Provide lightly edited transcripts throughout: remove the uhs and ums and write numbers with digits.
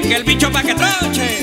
que el bicho pa' que troche.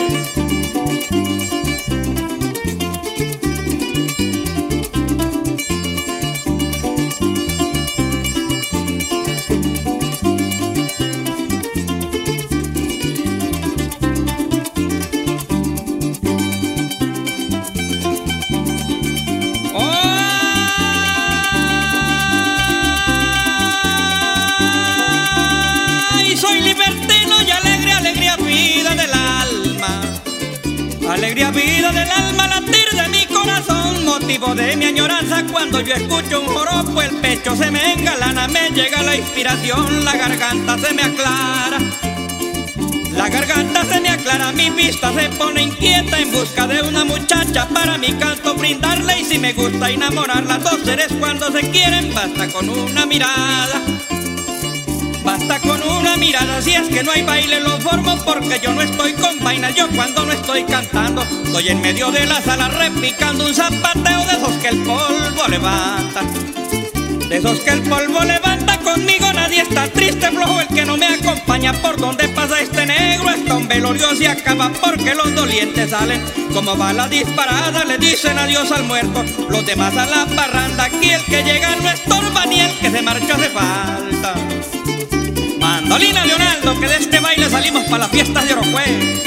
Soy libertino y alegre, alegría, vida del alma. Alegría, vida del alma, latir de mi corazón, motivo de mi añoranza. Cuando yo escucho un joropo, el pecho se me engalana, me llega la inspiración, la garganta se me aclara. La garganta se me aclara, mi vista se pone inquieta en busca de una muchacha para mi canto brindarle. Y si me gusta enamorarla, dos seres cuando se quieren, basta con una mirada. Basta con una mirada, si es que no hay baile lo formo porque yo no estoy con vaina. Yo cuando no estoy cantando, estoy en medio de la sala repicando un zapateo de esos que el polvo levanta. De esos que el polvo levanta, conmigo nadie está triste, flojo el que no me acompaña. Por donde pasa este negro, hasta un velorio se acaba porque los dolientes salen como bala disparada. Le dicen adiós al muerto, los demás a la parranda. Aquí el que llega no estorba ni el que se marcha hace falta. Mandolina Leonardo, que de este baile salimos para las fiestas de Orocue.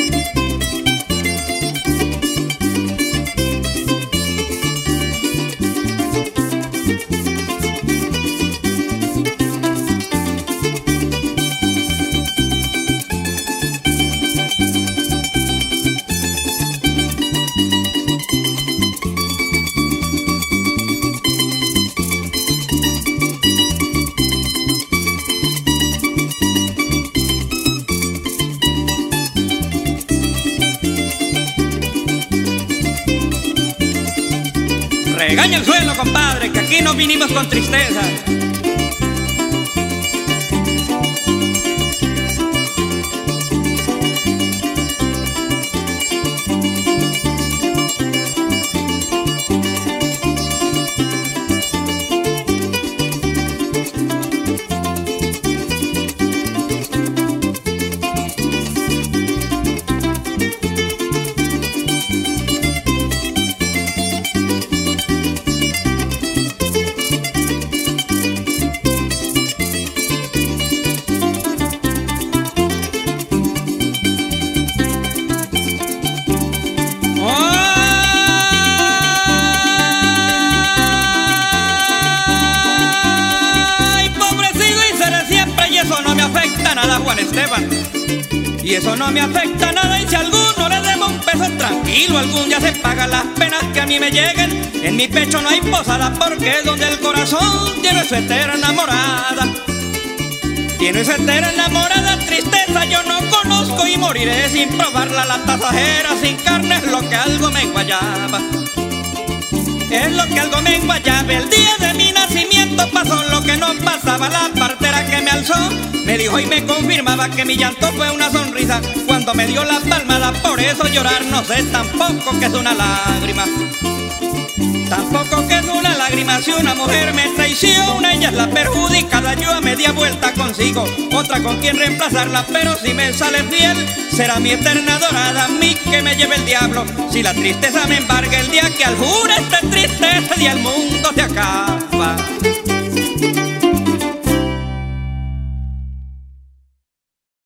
Regaña el suelo, compadre, que aquí no vinimos con tristeza. Nada, Juan Esteban, y eso no me afecta nada. Y si a alguno le debo un peso, tranquilo, algún día se paga las penas que a mí me lleguen. En mi pecho no hay posada porque es donde el corazón tiene su eterna morada. Tiene su eterna morada, tristeza yo no conozco y moriré sin probarla. La tasajera sin carne es lo que algo me enguayaba. Es lo que algo me enguayaba. El día de mi nacimiento pasó lo que no pasaba. La partera que me alzó me dijo y me confirmaba que mi llanto fue una sonrisa cuando me dio la palmada. Por eso llorar no sé tampoco que es una lágrima. Tampoco que es una lágrima. Si una mujer me traiciona, ella es la perjudicada. Yo a media vuelta consigo otra con quien reemplazarla, pero si me sale fiel será mi eterna dorada. A mí que me lleve el diablo si la tristeza me embarga. El día que al juro esté triste, ese día el mundo se acaba.